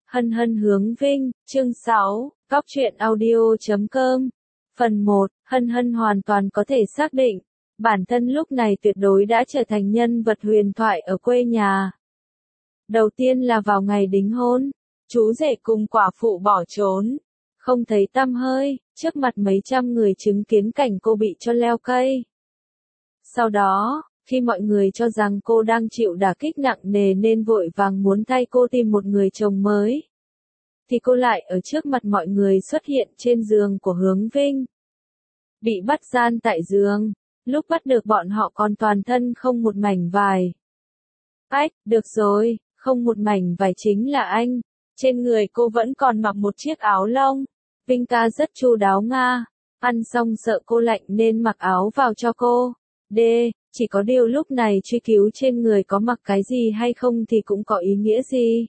Hân hân hướng vinh, chương 6, Cóc truyện audio.com. Phần 1, hân hân hoàn toàn có thể xác định, bản thân lúc này tuyệt đối đã trở thành nhân vật huyền thoại ở quê nhà. Đầu tiên là vào ngày đính hôn, chú rể cùng quả phụ bỏ trốn, không thấy tăm hơi, trước mặt mấy trăm người chứng kiến cảnh cô bị cho leo cây. Sau đó, khi mọi người cho rằng cô đang chịu đả kích nặng nề nên vội vàng muốn thay cô tìm một người chồng mới, thì cô lại ở trước mặt mọi người xuất hiện trên giường của Hướng Vinh. Bị bắt gian tại giường, lúc bắt được bọn họ còn toàn thân không một mảnh vải. Ách, được rồi, không một mảnh vải chính là anh, trên người cô vẫn còn mặc một chiếc áo lông. Vinh ca rất chu đáo nga, ăn xong sợ cô lạnh nên mặc áo vào cho cô. Chỉ có điều lúc này truy cứu trên người có mặc cái gì hay không thì cũng có ý nghĩa gì.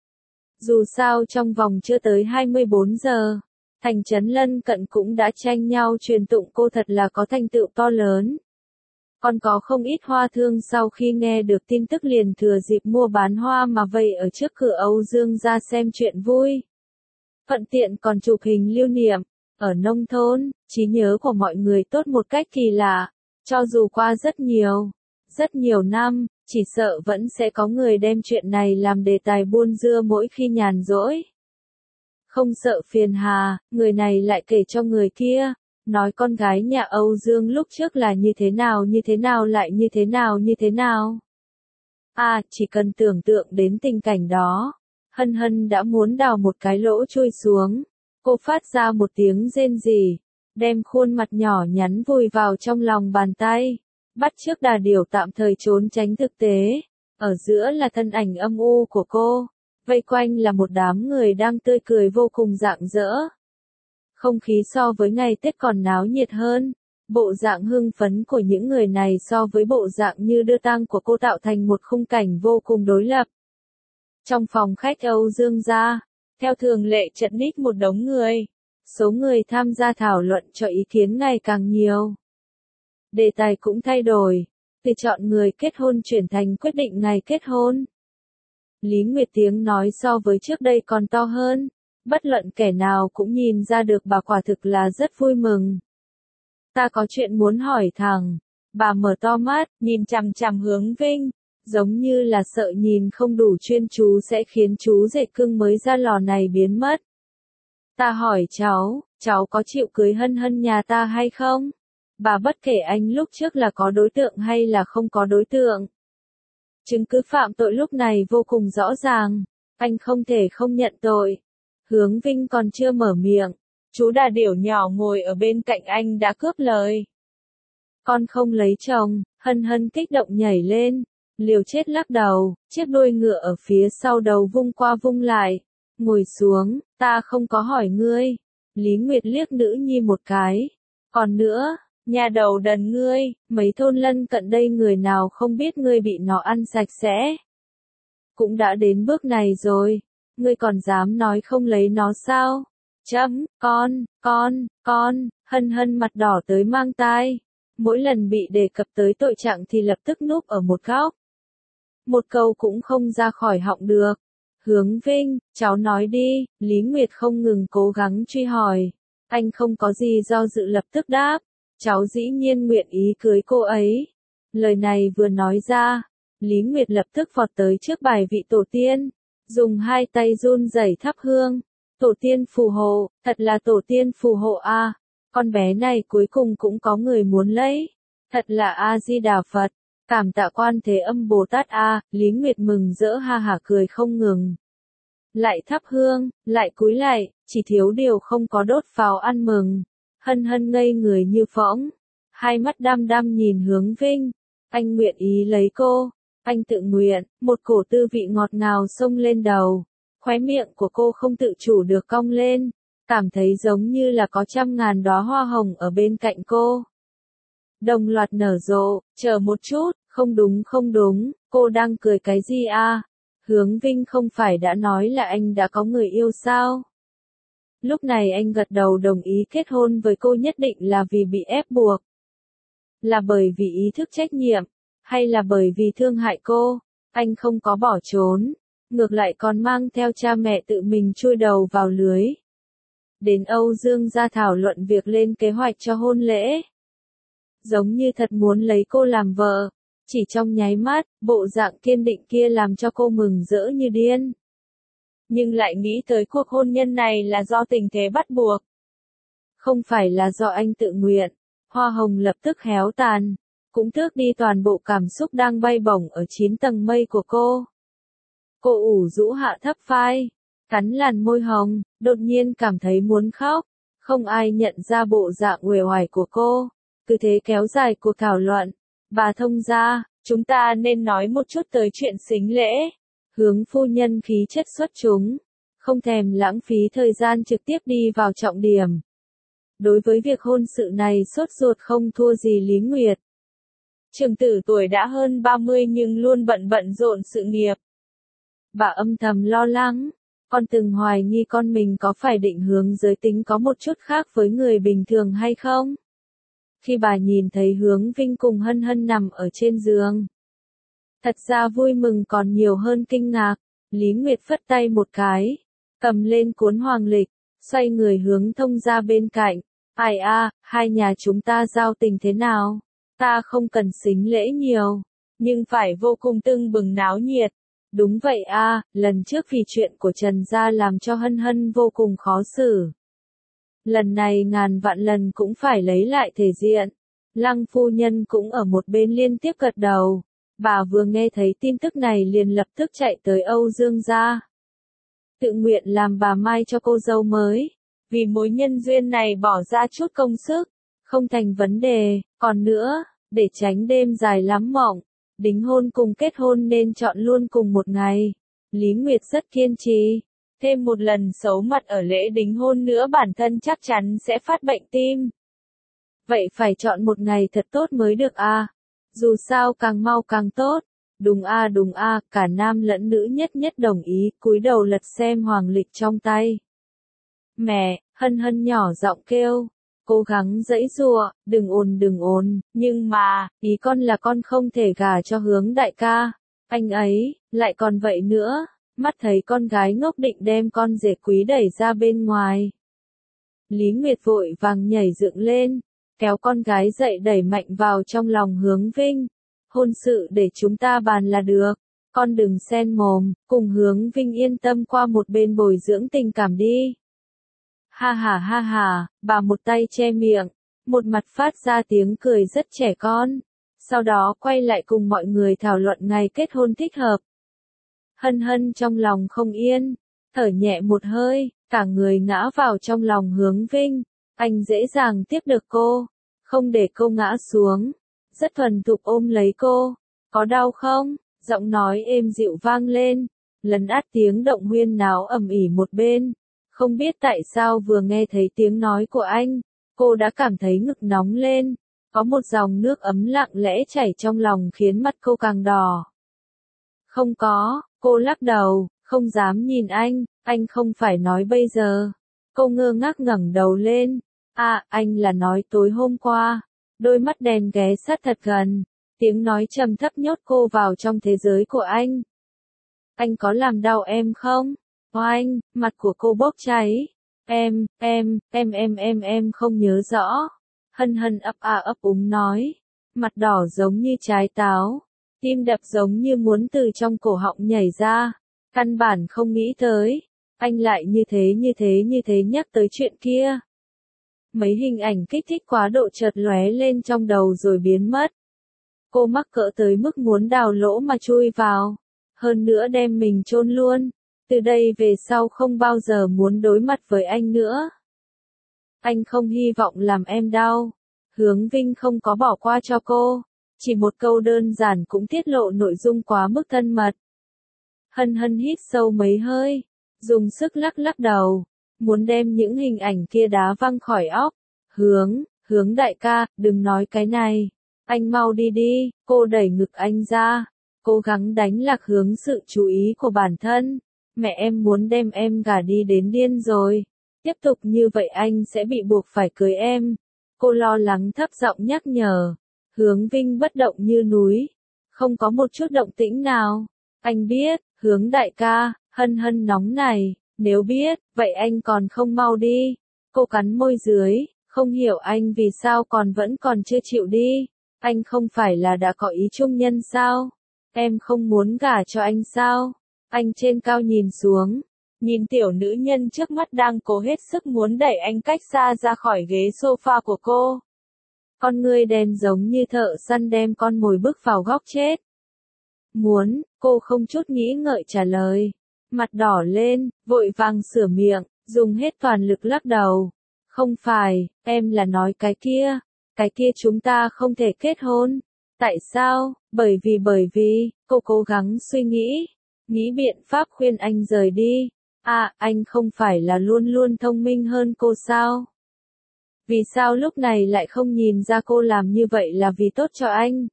Dù sao trong vòng chưa tới 24 giờ, thành trấn lân cận cũng đã tranh nhau truyền tụng cô thật là có thành tựu to lớn. Còn có không ít hoa thương sau khi nghe được tin tức liền thừa dịp mua bán hoa mà vây ở trước cửa Âu Dương ra xem chuyện vui. Thuận tiện còn chụp hình lưu niệm. Ở nông thôn, trí nhớ của mọi người tốt một cách kỳ lạ. Cho dù qua rất nhiều năm, chỉ sợ vẫn sẽ có người đem chuyện này làm đề tài buôn dưa mỗi khi nhàn rỗi. Không sợ phiền hà, người này lại kể cho người kia, nói con gái nhà Âu Dương lúc trước là như thế nào lại như thế nào. Chỉ cần tưởng tượng đến tình cảnh đó, hân hân đã muốn đào một cái lỗ chui xuống. Cô phát ra một tiếng rên rỉ, đem khuôn mặt nhỏ nhắn vùi vào trong lòng bàn tay, bắt chước đà điểu tạm thời trốn tránh thực tế. Ở giữa là thân ảnh âm u của cô, vây quanh là một đám người đang tươi cười vô cùng rạng rỡ. Không khí so với ngày Tết còn náo nhiệt hơn, bộ dạng hưng phấn của những người này so với bộ dạng như đưa tang của cô tạo thành một khung cảnh vô cùng đối lập. Trong phòng khách Âu Dương gia, theo thường lệ chật ních một đống người. Số người tham gia thảo luận cho ý kiến ngày càng nhiều. Đề tài cũng thay đổi, từ chọn người kết hôn chuyển thành quyết định ngày kết hôn. Lý Nguyệt tiếng nói so với trước đây còn to hơn, bất luận kẻ nào cũng nhìn ra được bà quả thực là rất vui mừng. Ta có chuyện muốn hỏi thẳng. Bà mở to mắt, nhìn chằm chằm Hướng Vinh, giống như là sợ nhìn không đủ chuyên chú sẽ khiến chú rể cưng mới ra lò này biến mất. Ta hỏi cháu có chịu cưới hân hân nhà ta hay không? Bà bất kể anh lúc trước là có đối tượng hay là không có đối tượng. Chứng cứ phạm tội lúc này vô cùng rõ ràng, anh không thể không nhận tội. Hướng Vinh còn chưa mở miệng, chú đà điểu nhỏ ngồi ở bên cạnh anh đã cướp lời. Con không lấy chồng, hân hân kích động nhảy lên, liều chết lắc đầu, chiếc đuôi ngựa ở phía sau đầu vung qua vung lại. Ngồi xuống, ta không có hỏi ngươi. Lý Nguyệt liếc nữ nhi một cái. Còn nữa, nhà đầu đần ngươi, mấy thôn lân cận đây người nào không biết ngươi bị nó ăn sạch sẽ. Cũng đã đến bước này rồi, ngươi còn dám nói không lấy nó sao? Con, hân hân mặt đỏ tới mang tai. Mỗi lần bị đề cập tới tội trạng thì lập tức núp ở một góc. Một câu cũng không ra khỏi họng được. Hướng Vinh, cháu nói đi, Lý Nguyệt không ngừng cố gắng truy hỏi. Anh không có gì do dự lập tức đáp. Cháu dĩ nhiên nguyện ý cưới cô ấy. Lời này vừa nói ra, Lý Nguyệt lập tức vọt tới trước bài vị tổ tiên, dùng hai tay run rẩy thắp hương. Tổ tiên phù hộ, thật là tổ tiên phù hộ a. Con bé này cuối cùng cũng có người muốn lấy. Thật là A-di-đà Phật. Cảm tạ Quan Thế Âm Bồ Tát a. Lý Nguyệt mừng rỡ ha hả cười không ngừng. Lại thắp hương, lại cúi lại, chỉ thiếu điều không có đốt pháo ăn mừng. Hân hân ngây người như phỗng, hai mắt đăm đăm nhìn Hướng Vinh. Anh nguyện ý lấy cô, anh tự nguyện. Một cổ tư vị ngọt ngào xông lên đầu, khóe miệng của cô không tự chủ được cong lên, cảm thấy giống như là có 100.000 đóa hoa hồng ở bên cạnh cô. Đồng loạt nở rộ. Chờ một chút, không đúng, cô đang cười cái gì a? Hướng Vinh không phải đã nói là anh đã có người yêu sao? Lúc này anh gật đầu đồng ý kết hôn với cô nhất định là vì bị ép buộc. Là bởi vì ý thức trách nhiệm, hay là bởi vì thương hại cô? Anh không có bỏ trốn, ngược lại còn mang theo cha mẹ tự mình chui đầu vào lưới. Đến Âu Dương gia thảo luận việc lên kế hoạch cho hôn lễ. Giống như thật muốn lấy cô làm vợ, chỉ trong nháy mắt, bộ dạng kiên định kia làm cho cô mừng rỡ như điên. Nhưng lại nghĩ tới cuộc hôn nhân này là do tình thế bắt buộc. Không phải là do anh tự nguyện, hoa hồng lập tức héo tàn, cũng tước đi toàn bộ cảm xúc đang bay bổng ở 9 tầng mây của cô. Cô ủ rũ hạ thấp vai, cắn làn môi hồng, đột nhiên cảm thấy muốn khóc. Không ai nhận ra bộ dạng uể oải của cô. Cứ thế kéo dài cuộc thảo luận. Bà thông gia, chúng ta nên nói một chút tới chuyện sính lễ. Hướng phu nhân khí chất xuất chúng, không thèm lãng phí thời gian trực tiếp đi vào trọng điểm. Đối với việc hôn sự này sốt ruột không thua gì Lý Nguyệt. Trưởng tử tuổi đã hơn 30 nhưng luôn bận rộn sự nghiệp. Bà âm thầm lo lắng, con từng hoài nghi con mình có phải định hướng giới tính có một chút khác với người bình thường hay không? Khi bà nhìn thấy Hướng Vinh cùng Hân Hân nằm ở trên giường. Thật ra vui mừng còn nhiều hơn kinh ngạc, Lý Nguyệt phất tay một cái, cầm lên cuốn hoàng lịch, xoay người hướng thông gia bên cạnh. Ai hai nhà chúng ta giao tình thế nào? Ta không cần sính lễ nhiều, nhưng phải vô cùng tưng bừng náo nhiệt. Đúng vậy lần trước vì chuyện của Trần gia làm cho Hân Hân vô cùng khó xử. Lần này ngàn vạn lần cũng phải lấy lại thể diện. Lăng phu nhân cũng ở một bên liên tiếp gật đầu. Bà vừa nghe thấy tin tức này liền lập tức chạy tới Âu Dương gia. Tự nguyện làm bà Mai cho cô dâu mới. Vì mối nhân duyên này bỏ ra chút công sức. Không thành vấn đề, còn nữa, để tránh đêm dài lắm mộng. Đính hôn cùng kết hôn nên chọn luôn cùng một ngày. Lý Nguyệt rất kiên trì. Thêm một lần xấu mặt ở lễ đính hôn nữa bản thân chắc chắn sẽ phát bệnh tim. Vậy phải chọn một ngày thật tốt mới được Dù sao càng mau càng tốt. Đúng cả nam lẫn nữ nhất đồng ý, cúi đầu lật xem hoàng lịch trong tay. Mẹ, Hân Hân nhỏ giọng kêu. Cố gắng giãy giụa, đừng ồn, nhưng mà, ý con là con không thể gả cho Hướng đại ca. Anh ấy, lại còn vậy nữa, mắt thấy con gái ngốc định đem con rể quý đẩy ra bên ngoài. Lý Nguyệt vội vàng nhảy dựng lên, kéo con gái dậy đẩy mạnh vào trong lòng Hướng Vinh. Hôn sự để chúng ta bàn là được, con đừng xen mồm, cùng Hướng Vinh yên tâm qua một bên bồi dưỡng tình cảm đi. Ha ha, bà một tay che miệng, một mặt phát ra tiếng cười rất trẻ con. Sau đó quay lại cùng mọi người thảo luận ngày kết hôn thích hợp. Hân Hân trong lòng không yên, thở nhẹ một hơi, cả người ngã vào trong lòng Hướng Vinh. Anh dễ dàng tiếp được cô, không để cô ngã xuống, rất thuần thục ôm lấy cô. Có đau không? Giọng nói êm dịu vang lên, lấn át tiếng động huyên náo ầm ĩ một bên. Không biết tại sao vừa nghe thấy tiếng nói của anh, cô đã cảm thấy ngực nóng lên, có một dòng nước ấm lặng lẽ chảy trong lòng khiến mắt cô càng đỏ. Không có, cô lắc đầu, không dám nhìn anh không phải nói bây giờ. Cô ngơ ngác ngẩng đầu lên, anh là nói tối hôm qua. Đôi mắt đèn ghé sát thật gần, tiếng nói trầm thấp nhốt cô vào trong thế giới của anh. Anh có làm đau em không? Oanh, mặt của cô bốc cháy. Em không nhớ rõ. Hân Hân ấp úng nói. Mặt đỏ giống như trái táo. Tim đập giống như muốn từ trong cổ họng nhảy ra. Căn bản không nghĩ tới. Anh lại như thế nhắc tới chuyện kia. Mấy hình ảnh kích thích quá độ chợt lóe lên trong đầu rồi biến mất. Cô mắc cỡ tới mức muốn đào lỗ mà chui vào. Hơn nữa đem mình chôn luôn. Từ đây về sau không bao giờ muốn đối mặt với anh nữa. Anh không hy vọng làm em đau. Hướng Vinh không có bỏ qua cho cô. Chỉ một câu đơn giản cũng tiết lộ nội dung quá mức thân mật. Hân Hân hít sâu mấy hơi. Dùng sức lắc đầu. Muốn đem những hình ảnh kia đá văng khỏi óc. Hướng đại ca, đừng nói cái này. Anh mau đi, cô đẩy ngực anh ra. Cố gắng đánh lạc hướng sự chú ý của bản thân. Mẹ em muốn đem em gả đi đến điên rồi. Tiếp tục như vậy anh sẽ bị buộc phải cưới em. Cô lo lắng thấp giọng nhắc nhở. Hướng Vinh bất động như núi. Không có một chút động tĩnh nào. Anh biết, Hướng đại ca, Hân Hân nóng này, nếu biết, vậy anh còn không mau đi. Cô cắn môi dưới, không hiểu anh vì sao vẫn còn chưa chịu đi. Anh không phải là đã có ý chung nhân sao? Em không muốn gả cho anh sao? Anh trên cao nhìn xuống, nhìn tiểu nữ nhân trước mắt đang cố hết sức muốn đẩy anh cách xa ra khỏi ghế sofa của cô. Con ngươi đen giống như thợ săn đem con mồi bước vào góc chết. Muốn, cô không chút nghĩ ngợi trả lời. Mặt đỏ lên, vội vàng sửa miệng, dùng hết toàn lực lắc đầu. Không phải, em là nói cái kia chúng ta không thể kết hôn. Tại sao? Bởi vì, cô cố gắng suy nghĩ biện pháp khuyên anh rời đi. À, anh không phải là luôn luôn thông minh hơn cô sao? Vì sao lúc này lại không nhìn ra cô làm như vậy là vì tốt cho anh?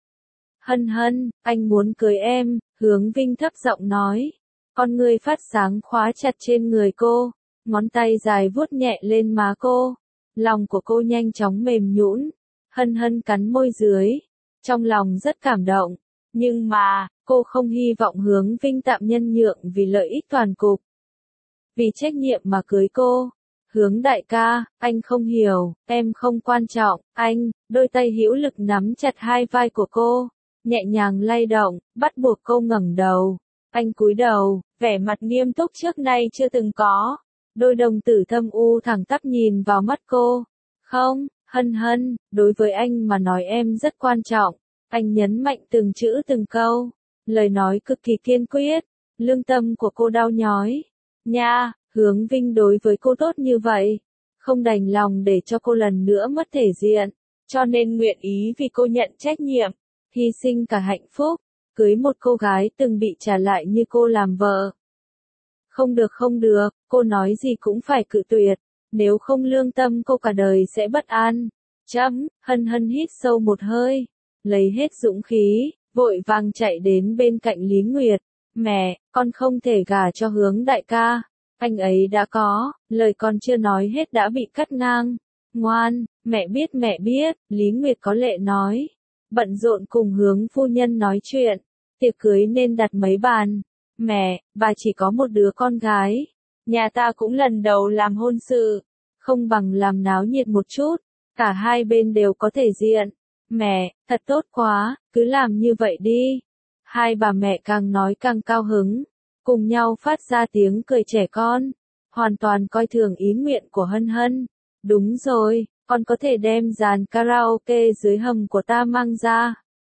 Hân Hân, anh muốn cưới em, Hướng Vinh thấp giọng nói. Con ngươi phát sáng khóa chặt trên người cô, ngón tay dài vuốt nhẹ lên má cô. Lòng của cô nhanh chóng mềm nhũn. Hân Hân cắn môi dưới, trong lòng rất cảm động. Nhưng mà, cô không hy vọng Hướng Vinh tạm nhân nhượng vì lợi ích toàn cục. Vì trách nhiệm mà cưới cô. Hướng đại ca, anh không hiểu, em không quan trọng, anh, đôi tay hữu lực nắm chặt hai vai của cô, nhẹ nhàng lay động, bắt buộc cô ngẩng đầu. Anh cúi đầu, vẻ mặt nghiêm túc trước nay chưa từng có. Đôi đồng tử thâm u thẳng tắp nhìn vào mắt cô. Không, Hân Hân, đối với anh mà nói em rất quan trọng. Anh nhấn mạnh từng chữ từng câu. Lời nói cực kỳ kiên quyết. Lương tâm của cô đau nhói. Nha, Hướng Vinh đối với cô tốt như vậy. Không đành lòng để cho cô lần nữa mất thể diện. Cho nên nguyện ý vì cô nhận trách nhiệm. Hy sinh cả hạnh phúc. Cưới một cô gái từng bị trả lại như cô làm vợ. Không được, cô nói gì cũng phải cự tuyệt. Nếu không lương tâm cô cả đời sẽ bất an. Hân Hân hít sâu một hơi. Lấy hết dũng khí, vội vàng chạy đến bên cạnh Lý Nguyệt. Mẹ, con không thể gả cho Hướng đại ca. Anh ấy đã có, lời con chưa nói hết đã bị cắt ngang. Ngoan, mẹ biết, Lý Nguyệt có lệ nói. Bận rộn cùng Hướng phu nhân nói chuyện. Tiệc cưới nên đặt mấy bàn. Mẹ, bà chỉ có một đứa con gái. Nhà ta cũng lần đầu làm hôn sự. Không bằng làm náo nhiệt một chút. Cả hai bên đều có thể diện. Mẹ, thật tốt quá, cứ làm như vậy đi. Hai bà mẹ càng nói càng cao hứng. Cùng nhau phát ra tiếng cười trẻ con. Hoàn toàn coi thường ý nguyện của Hân Hân. Đúng rồi, con có thể đem dàn karaoke dưới hầm của ta mang ra.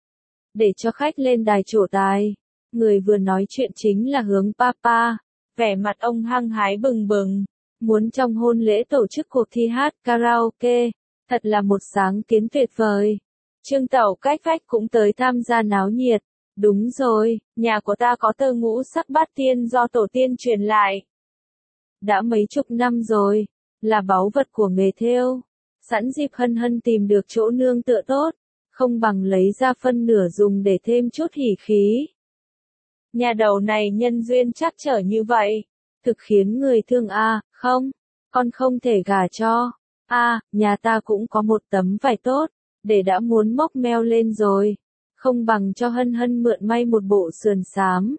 Để cho khách lên đài trổ tài. Người vừa nói chuyện chính là Hướng Papa. Vẻ mặt ông hăng hái bừng bừng. Muốn trong hôn lễ tổ chức cuộc thi hát karaoke. Thật là một sáng kiến tuyệt vời. Trương Tẩu Cách Phách cũng tới tham gia náo nhiệt. Đúng rồi, nhà của ta có tơ ngũ sắc bát tiên do tổ tiên truyền lại. Đã mấy chục năm rồi, là báu vật của nghề thêu. Sẵn dịp Hân Hân tìm được chỗ nương tựa tốt, không bằng lấy ra phân nửa dùng để thêm chút hỉ khí. Nhà đầu này nhân duyên trắc trở như vậy, thực khiến người thương không, con không thể gả cho. Nhà ta cũng có một tấm vải tốt, để đã muốn mốc meo lên rồi. Không bằng cho Hân Hân mượn may một bộ sườn xám.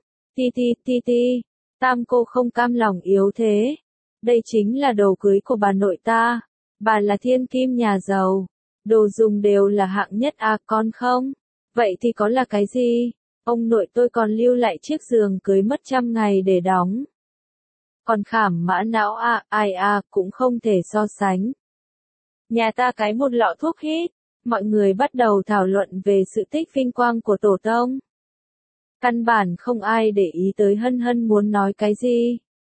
Ti. Tam cô không cam lòng yếu thế. Đây chính là đồ cưới của bà nội ta. Bà là thiên kim nhà giàu. Đồ dùng đều là hạng nhất con không? Vậy thì có là cái gì? Ông nội tôi còn lưu lại chiếc giường cưới mất 100 ngày để đóng. Còn khảm mã não cũng không thể so sánh. Nhà ta cái một lọ thuốc hít. Mọi người bắt đầu thảo luận về sự tích vinh quang của tổ tông. Căn bản không ai để ý tới Hân Hân muốn nói cái gì.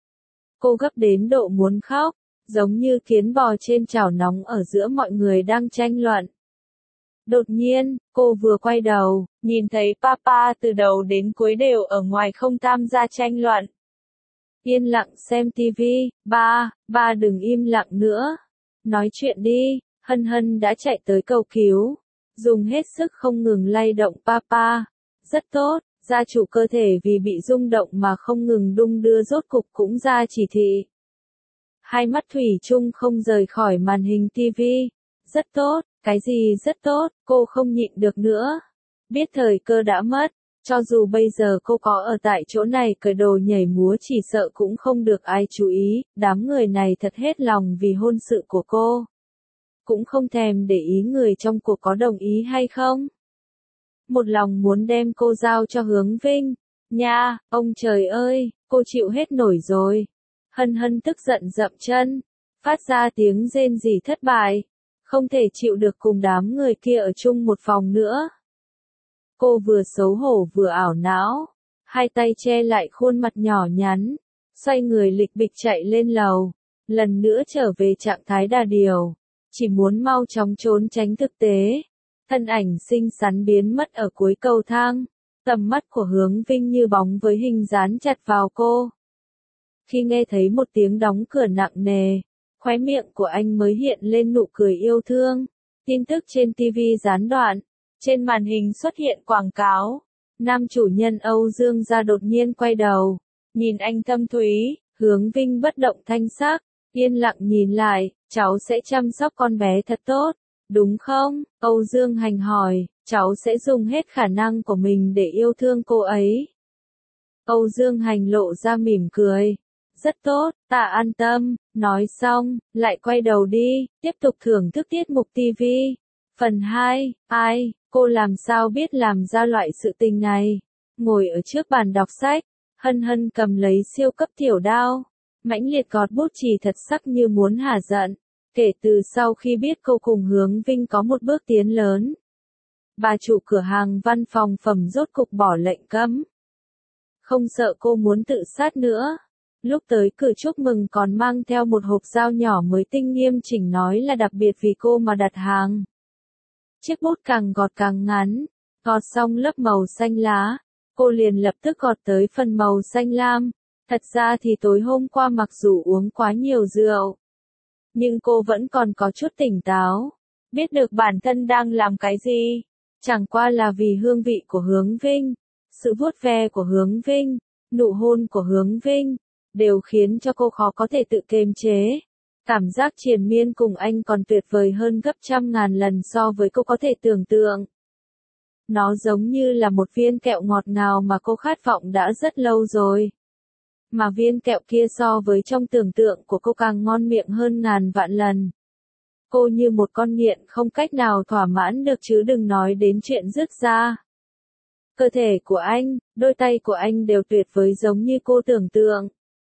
Cô gấp đến độ muốn khóc, giống như kiến bò trên chảo nóng ở giữa mọi người đang tranh luận. Đột nhiên, cô vừa quay đầu, nhìn thấy Papa từ đầu đến cuối đều ở ngoài không tham gia tranh luận. Yên lặng xem tivi, ba đừng im lặng nữa. Nói chuyện đi. Hân Hân đã chạy tới cầu cứu, dùng hết sức không ngừng lay động Papa. Rất tốt, gia chủ cơ thể vì bị rung động mà không ngừng đung đưa rốt cục cũng ra chỉ thị. Hai mắt thủy chung không rời khỏi màn hình tivi. Rất tốt, cái gì rất tốt, cô không nhịn được nữa. Biết thời cơ đã mất, Cho dù bây giờ cô có ở tại chỗ này cởi đồ nhảy múa chỉ sợ cũng không được ai chú ý, đám người này thật hết lòng vì hôn sự của cô. Cũng không thèm để ý người trong cuộc có đồng ý hay không. Một lòng muốn đem cô giao cho Hướng Vinh. Nha, ông trời ơi, cô chịu hết nổi rồi. Hân Hân tức giận dậm chân, phát ra tiếng rên rỉ thất bại. Không thể chịu được cùng đám người kia ở chung một phòng nữa. Cô vừa xấu hổ vừa ảo não, hai tay che lại khuôn mặt nhỏ nhắn, xoay người lịch bịch chạy lên lầu, lần nữa trở về trạng thái đà điểu, chỉ muốn mau chóng trốn tránh thực tế. Thân ảnh xinh xắn biến mất ở cuối cầu thang, tầm mắt của Hướng Vinh như bóng với hình dán chặt vào cô. Khi nghe thấy một tiếng đóng cửa nặng nề, khóe miệng của anh mới hiện lên nụ cười yêu thương. Tin tức trên TV gián đoạn, trên màn hình xuất hiện quảng cáo. Nam chủ nhân Âu Dương Gia đột nhiên quay đầu, nhìn anh thâm thúy, Hướng Vinh bất động thanh sắc, yên lặng nhìn lại, cháu sẽ chăm sóc con bé thật tốt, đúng không? Âu Dương Hành hỏi, cháu sẽ dùng hết khả năng của mình để yêu thương cô ấy. Âu Dương Hành lộ ra mỉm cười. Rất tốt, ta an tâm, nói xong, lại quay đầu đi, tiếp tục thưởng thức tiết mục TV. Phần 2, ai, cô làm sao biết làm ra loại sự tình này? Ngồi ở trước bàn đọc sách, Hân Hân cầm lấy siêu cấp tiểu đao, mãnh liệt gọt bút chì thật sắc như muốn hả giận. Kể từ sau khi biết cô cùng Hướng Vinh có một bước tiến lớn, bà chủ cửa hàng văn phòng phẩm rốt cục bỏ lệnh cấm. Không sợ cô muốn tự sát nữa. Lúc tới cửa chúc mừng còn mang theo một hộp dao nhỏ mới tinh nghiêm chỉnh nói là đặc biệt vì cô mà đặt hàng. Chiếc bút càng gọt càng ngắn, gọt xong lớp màu xanh lá, cô liền lập tức gọt tới phần màu xanh lam. Thật ra thì tối hôm qua mặc dù uống quá nhiều rượu, nhưng cô vẫn còn có chút tỉnh táo, biết được bản thân đang làm cái gì. Chẳng qua là vì hương vị của Hướng Vinh, sự vuốt ve của Hướng Vinh, nụ hôn của Hướng Vinh, đều khiến cho cô khó có thể tự kiềm chế. Cảm giác triền miên cùng anh còn tuyệt vời hơn gấp trăm ngàn lần so với cô có thể tưởng tượng. Nó giống như là một viên kẹo ngọt ngào mà cô khát vọng đã rất lâu rồi. Mà viên kẹo kia so với trong tưởng tượng của cô càng ngon miệng hơn ngàn vạn lần. Cô như một con nghiện không cách nào thỏa mãn được chứ đừng nói đến chuyện dứt ra. Cơ thể của anh, đôi tay của anh đều tuyệt vời giống như cô tưởng tượng.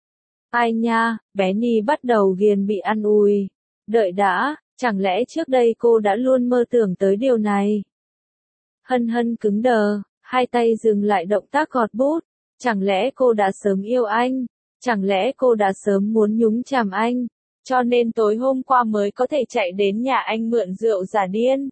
Ai nha, bé Ni bắt đầu ghiền bị ăn ùi. Đợi đã, chẳng lẽ trước đây cô đã luôn mơ tưởng tới điều này? Hân Hân cứng đờ, hai tay dừng lại động tác gọt bút. Chẳng lẽ cô đã sớm yêu anh? Chẳng lẽ cô đã sớm muốn nhúng chàm anh? Cho nên tối hôm qua mới có thể chạy đến nhà anh mượn rượu giả điên.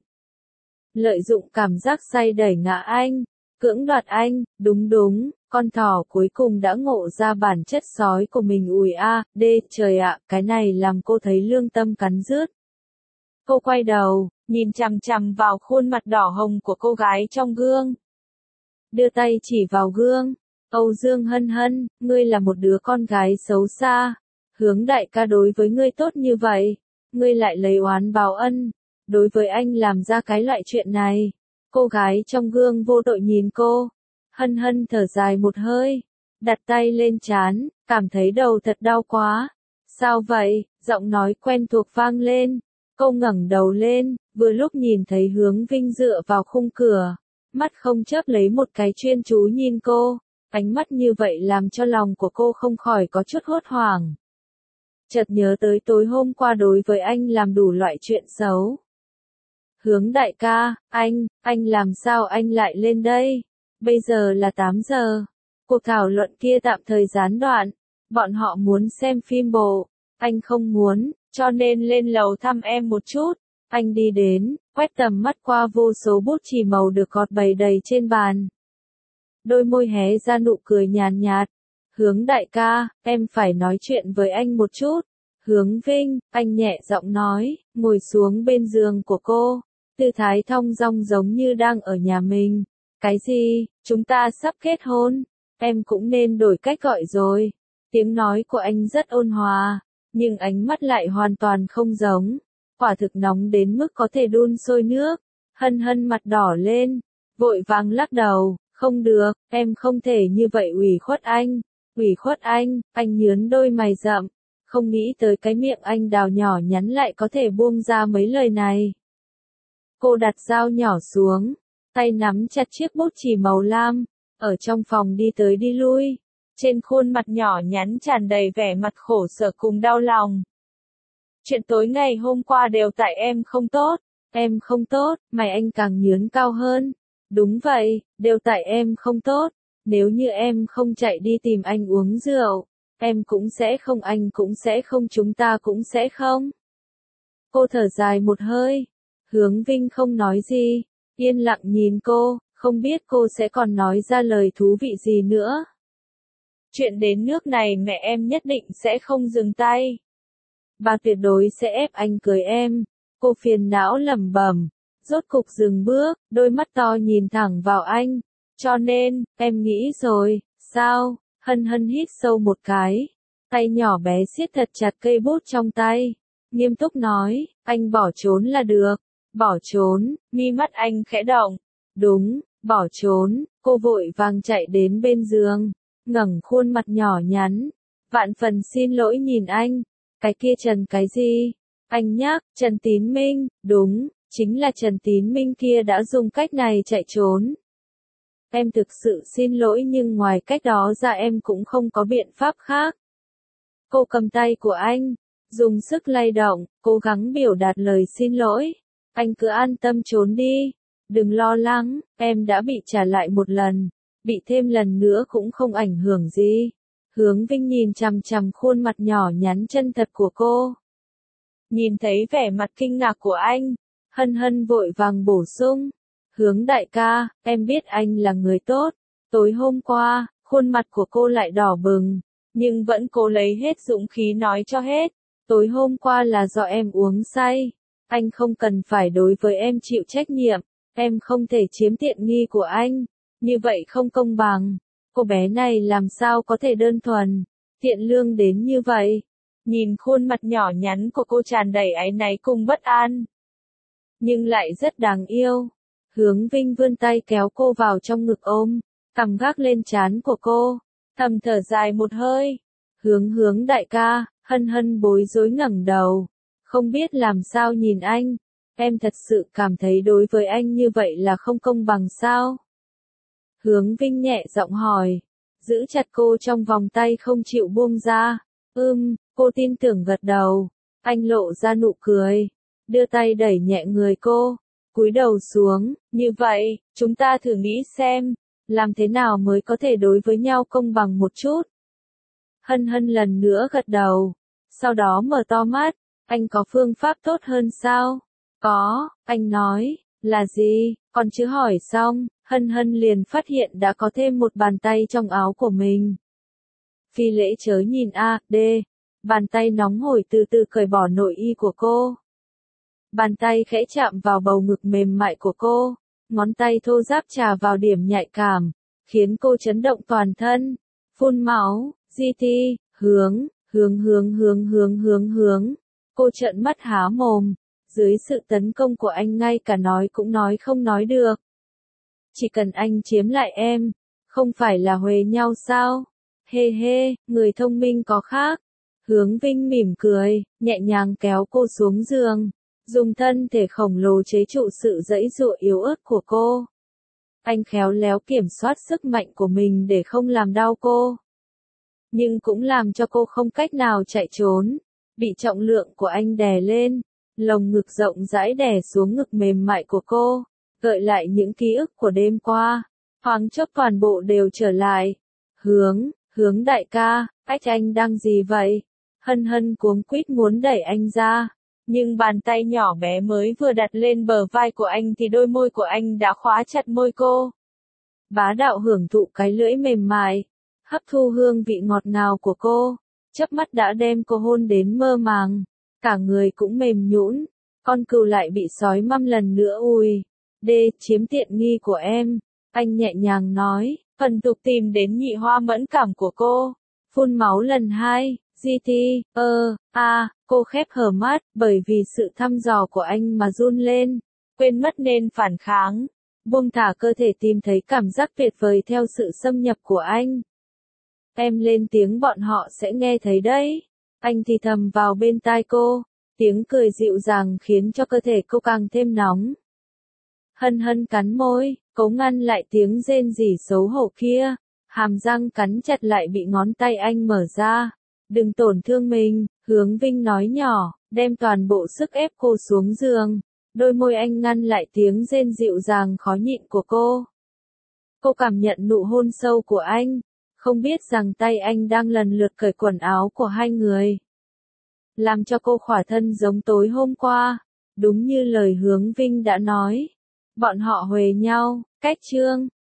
Lợi dụng cảm giác say đẩy ngã anh, cưỡng đoạt anh, đúng, con thỏ cuối cùng đã ngộ ra bản chất sói của mình ủi a, trời ạ, cái này làm cô thấy lương tâm cắn rứt. Cô quay đầu, nhìn chằm chằm vào khuôn mặt đỏ hồng của cô gái trong gương. Đưa tay chỉ vào gương, Âu Dương Hân Hân, ngươi là một đứa con gái xấu xa. Hướng đại ca đối với ngươi tốt như vậy, ngươi lại lấy oán báo ân, đối với anh làm ra cái loại chuyện này. Cô gái trong gương vô tội nhìn cô, Hân Hân thở dài một hơi, đặt tay lên trán, cảm thấy đầu thật đau quá. Sao vậy? Giọng nói quen thuộc vang lên. Cô ngẩng đầu lên, vừa lúc nhìn thấy Hướng Vinh dựa vào khung cửa, mắt không chớp lấy một cái chuyên chú nhìn cô. Ánh mắt như vậy làm cho lòng của cô không khỏi có chút hốt hoảng. Chợt nhớ tới tối hôm qua đối với anh làm đủ loại chuyện xấu. Hướng đại ca, anh làm sao anh lại lên đây? Bây giờ là 8 giờ. Cuộc thảo luận kia tạm thời gián đoạn. Bọn họ muốn xem phim bộ. Anh không muốn, cho nên lên lầu thăm em một chút. Anh đi đến, quét tầm mắt qua vô số bút chì màu được gọt bày đầy trên bàn. Đôi môi hé ra nụ cười nhàn nhạt. Hướng đại ca, em phải nói chuyện với anh một chút. Hướng Vinh, anh nhẹ giọng nói, ngồi xuống bên giường của cô. Tư thái thong dong giống như đang ở nhà mình. Cái gì, chúng ta sắp kết hôn, em cũng nên đổi cách gọi rồi. Tiếng nói của anh rất ôn hòa, nhưng ánh mắt lại hoàn toàn không giống. Quả thực nóng đến mức có thể đun sôi nước. Hân Hân mặt đỏ lên, vội vàng lắc đầu, Không được, em không thể như vậy ủy khuất anh. Ủy khuất anh nhướng đôi mày rậm. Không nghĩ tới cái miệng anh đào nhỏ nhắn lại có thể buông ra mấy lời này. Cô đặt dao nhỏ xuống, tay nắm chặt chiếc bút chì màu lam, ở trong phòng đi tới đi lui. Trên khuôn mặt nhỏ nhắn tràn đầy vẻ mặt khổ sở cùng đau lòng. Chuyện tối ngày hôm qua đều tại em không tốt. Em không tốt, mày anh càng nhướng cao hơn. Đúng vậy, đều tại em không tốt. Nếu như em không chạy đi tìm anh uống rượu, em cũng sẽ không, anh cũng sẽ không, chúng ta cũng sẽ không. Cô thở dài một hơi. Hướng Vinh không nói gì, yên lặng nhìn cô, không biết cô sẽ còn nói ra lời thú vị gì nữa. Chuyện đến nước này mẹ em nhất định sẽ không dừng tay. Bà tuyệt đối sẽ ép anh cưới em. Cô phiền não lẩm bẩm, rốt cục dừng bước, đôi mắt to nhìn thẳng vào anh. Cho nên, em nghĩ rồi, sao? Hân Hân hít sâu một cái, tay nhỏ bé siết thật chặt cây bút trong tay, nghiêm túc nói, anh bỏ trốn là được. Bỏ trốn, mi mắt anh khẽ động. Đúng, bỏ trốn, cô vội vàng chạy đến bên giường, ngẩng khuôn mặt nhỏ nhắn, vạn phần xin lỗi nhìn anh. Cái kia Trần cái gì? Anh nhắc, Trần Tín Minh, đúng, chính là Trần Tín Minh kia đã dùng cách này chạy trốn. Em thực sự xin lỗi nhưng ngoài cách đó ra em cũng không có biện pháp khác. Cô cầm tay của anh, dùng sức lay động, cố gắng biểu đạt lời xin lỗi. Anh cứ an tâm trốn đi, đừng lo lắng, em đã bị trả lại một lần, bị thêm lần nữa cũng không ảnh hưởng gì. Hướng Vinh nhìn chằm chằm khuôn mặt nhỏ nhắn chân thật của cô. Nhìn thấy vẻ mặt kinh ngạc của anh, Hân Hân vội vàng bổ sung. Hướng đại ca, em biết anh là người tốt. Tối hôm qua, khuôn mặt của cô lại đỏ bừng, nhưng vẫn cố lấy hết dũng khí nói cho hết. Tối hôm qua là do em uống say. Anh không cần phải đối với em chịu trách nhiệm. Em không thể chiếm tiện nghi của anh. Như vậy không công bằng. Cô bé này làm sao có thể đơn thuần, thiện lương đến như vậy. Nhìn khuôn mặt nhỏ nhắn của cô tràn đầy áy náy cùng bất an, nhưng lại rất đáng yêu. Hướng Vinh vươn tay kéo cô vào trong ngực ôm, cằm gác lên trán của cô, thầm thở dài một hơi. Hướng đại ca, Hân Hân bối rối ngẩng đầu, không biết làm sao nhìn anh. Em thật sự cảm thấy đối với anh như vậy là không công bằng sao? Hướng Vinh nhẹ giọng hỏi, giữ chặt cô trong vòng tay không chịu buông ra. Cô tin tưởng gật đầu. Anh lộ ra nụ cười, đưa tay đẩy nhẹ người cô, cúi đầu xuống. Như vậy, chúng ta thử nghĩ xem, làm thế nào mới có thể đối với nhau công bằng một chút. Hân Hân lần nữa gật đầu, sau đó mở to mắt. Anh có phương pháp tốt hơn sao? Có, anh nói. Là gì? Còn chưa hỏi xong, Hân Hân liền phát hiện đã có thêm một bàn tay trong áo của mình. Phi Lễ chớ nhìn A.D. Bàn tay nóng hổi từ từ cởi bỏ nội y của cô. Bàn tay khẽ chạm vào bầu ngực mềm mại của cô, ngón tay thô ráp chà vào điểm nhạy cảm, khiến cô chấn động toàn thân. Phun máu, GT, hướng. Cô trợn mắt há mồm. Dưới sự tấn công của anh ngay cả nói cũng nói không nói được. Chỉ cần anh chiếm lại em, không phải là huề nhau sao? Hê hê, người thông minh có khác. Hướng Vinh mỉm cười, nhẹ nhàng kéo cô xuống giường, dùng thân thể khổng lồ chế trụ sự giãy giụa yếu ớt của cô. Anh khéo léo kiểm soát sức mạnh của mình để không làm đau cô, nhưng cũng làm cho cô không cách nào chạy trốn. Bị trọng lượng của anh đè lên, lồng ngực rộng rãi đè xuống ngực mềm mại của cô, gợi lại những ký ức của đêm qua. Thoáng chốc toàn bộ đều trở lại. Hướng đại ca, anh đang gì vậy? Hân Hân cuống quýt muốn đẩy anh ra, nhưng bàn tay nhỏ bé mới vừa đặt lên bờ vai của anh thì đôi môi của anh đã khóa chặt môi cô. Bá đạo hưởng thụ cái lưỡi mềm mại, hấp thu hương vị ngọt ngào của cô, chớp mắt đã đem cô hôn đến mơ màng, cả người cũng mềm nhũn. Con cừu lại bị sói măm lần nữa chiếm tiện nghi của em. Anh nhẹ nhàng nói, phần tục tìm đến nhị hoa mẫn cảm của cô. Phun máu lần 2, GT, cô khép hờ mắt, bởi vì sự thăm dò của anh mà run lên, quên mất nên phản kháng. buông thả cơ thể tìm thấy cảm giác tuyệt vời theo sự xâm nhập của anh. Em lên tiếng bọn họ sẽ nghe thấy đấy. Anh thì thầm vào bên tai cô, tiếng cười dịu dàng khiến cho cơ thể cô càng thêm nóng. Hân hân cắn môi, cố ngăn lại tiếng rên rỉ xấu hổ kia, hàm răng cắn chặt lại bị ngón tay anh mở ra. Đừng tổn thương mình, Hướng Vinh nói nhỏ, đem toàn bộ sức ép cô xuống giường. Đôi môi anh ngăn lại tiếng rên dịu dàng khó nhịn của cô. Cô cảm nhận nụ hôn sâu của anh, không biết rằng tay anh đang lần lượt cởi quần áo của hai người. Làm cho cô khỏa thân giống tối hôm qua, đúng như lời Hướng Vinh đã nói. Bọn họ huề nhau, cách chương.